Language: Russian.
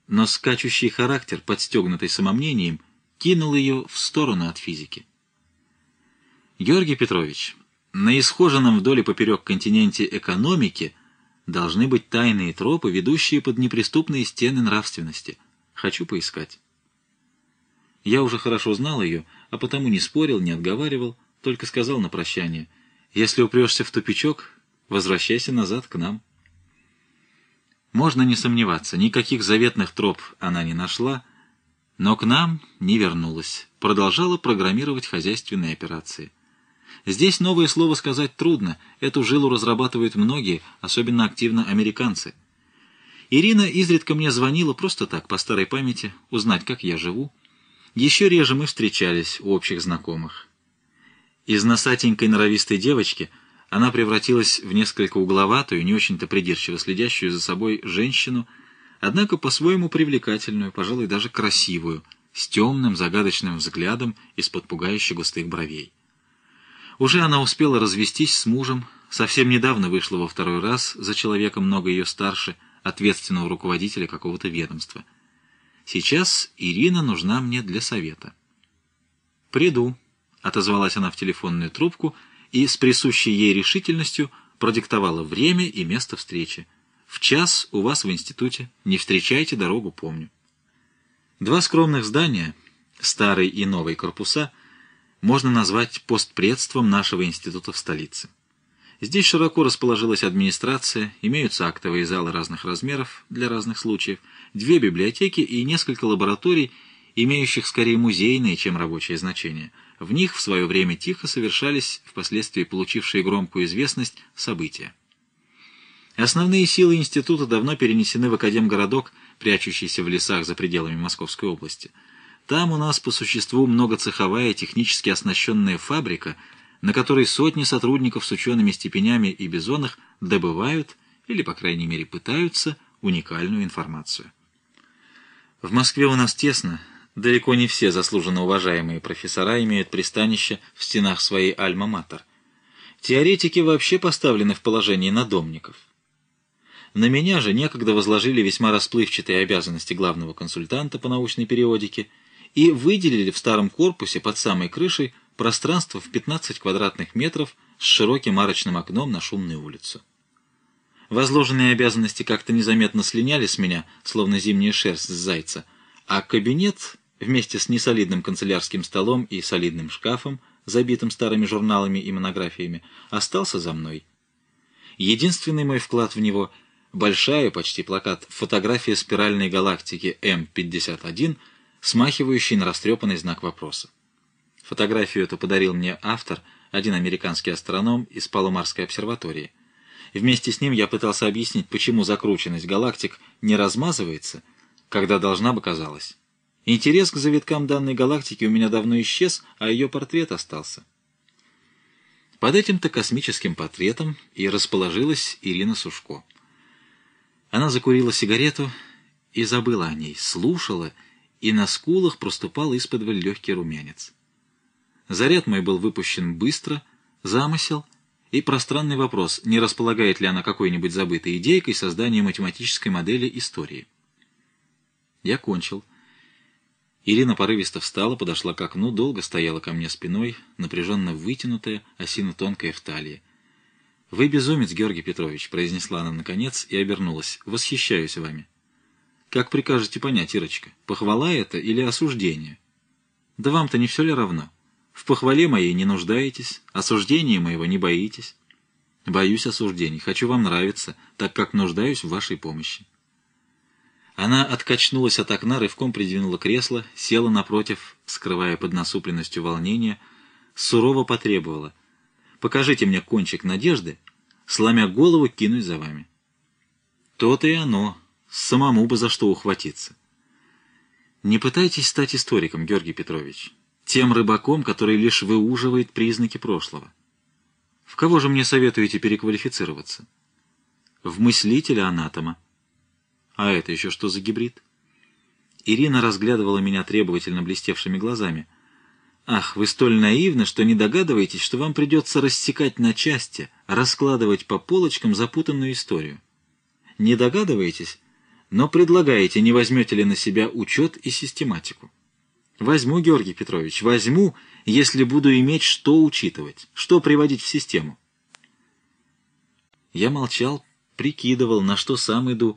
но скачущий характер, подстегнутый самомнением, кинул ее в сторону от физики. Георгий Петрович, на исхоженном вдоль и поперек континенте экономики должны быть тайные тропы, ведущие под неприступные стены нравственности. Хочу поискать. Я уже хорошо знал ее, а потому не спорил, не отговаривал, только сказал на прощание: если упрешься в тупичок, возвращайся назад к нам. Можно не сомневаться, никаких заветных троп она не нашла, но к нам не вернулась, продолжала программировать хозяйственные операции. Здесь новое слово сказать трудно, эту жилу разрабатывают многие, особенно активно американцы. Ирина изредка мне звонила просто так, по старой памяти, узнать, как я живу. Еще реже мы встречались у общих знакомых. Из носатенькой норовистой девочки она превратилась в несколько угловатую, не очень-то придирчиво следящую за собой женщину, однако по-своему привлекательную, пожалуй, даже красивую, с темным загадочным взглядом из-под пугающе густых бровей. Уже она успела развестись с мужем, совсем недавно вышла во второй раз за человеком много ее старше, ответственного руководителя какого-то ведомства. Сейчас Ирина нужна мне для совета. «Приду», — отозвалась она в телефонную трубку и с присущей ей решительностью продиктовала время и место встречи. «В час у вас в институте. Не встречайте, дорогу помню». Два скромных здания, старый и новый корпуса, можно назвать постпредством нашего института в столице. Здесь широко расположилась администрация, имеются актовые залы разных размеров для разных случаев, две библиотеки и несколько лабораторий, имеющих скорее музейное, чем рабочее значение. В них в свое время тихо совершались, впоследствии получившие громкую известность, события. Основные силы института давно перенесены в Академгородок, прячущийся в лесах за пределами Московской области. Там у нас по существу многоцеховая, технически оснащенная фабрика, на которой сотни сотрудников с учеными степенями и бизонах добывают, или, по крайней мере, пытаются, уникальную информацию. В Москве у нас тесно, далеко не все заслуженно уважаемые профессора имеют пристанище в стенах своей альма-матер. Теоретики вообще поставлены в положение надомников. На меня же некогда возложили весьма расплывчатые обязанности главного консультанта по научной периодике и выделили в старом корпусе под самой крышей пространство в 15 квадратных метров с широким арочным окном на шумную улицу. Возложенные обязанности как-то незаметно слиняли с меня, словно зимняя шерсть с зайца, а кабинет вместе с несолидным канцелярским столом и солидным шкафом, забитым старыми журналами и монографиями, остался за мной. Единственный мой вклад в него — большая, почти плакат, фотография спиральной галактики М51, смахивающей на растрепанный знак вопроса. Фотографию эту подарил мне автор, один американский астроном из Паломарской обсерватории. Вместе с ним я пытался объяснить, почему закрученность галактик не размазывается, когда должна бы казалось. Интерес к завиткам данной галактики у меня давно исчез, а ее портрет остался. Под этим-то космическим портретом и расположилась Ирина Сушко. Она закурила сигарету и забыла о ней, слушала, и на скулах проступал исподволь легкий румянец. Заряд мой был выпущен быстро, замысел и пространный вопрос, не располагает ли она какой-нибудь забытой идейкой создания математической модели истории. Я кончил. Ирина порывисто встала, подошла к окну, долго стояла ко мне спиной, напряженно вытянутая, осина тонкая в талии. «Вы безумец, Георгий Петрович», — произнесла она наконец и обернулась. «Восхищаюсь вами». «Как прикажете понять, Ирочка, похвала это или осуждение?» «Да вам-то не все ли равно? В похвале моей не нуждаетесь, осуждения моего не боитесь». «Боюсь осуждений, хочу вам нравиться, так как нуждаюсь в вашей помощи». Она откачнулась от окна, рывком придвинула кресло, села напротив, скрывая под насупленностью волнения, сурово потребовала: «Покажите мне кончик надежды, сломя голову, кинусь за вами». То-то и оно, самому бы за что ухватиться. Не пытайтесь стать историком, Георгий Петрович, тем рыбаком, который лишь выуживает признаки прошлого. В кого же мне советуете переквалифицироваться? В мыслителя-анатома. А это еще что за гибрид? Ирина разглядывала меня требовательно блестевшими глазами. Ах, вы столь наивны, что не догадываетесь, что вам придется рассекать на части, раскладывать по полочкам запутанную историю. Не догадываетесь? но предлагаете, не возьмете ли на себя учет и систематику. Возьму, Георгий Петрович, возьму, если буду иметь что учитывать, что приводить в систему. Я молчал, прикидывал, на что сам иду,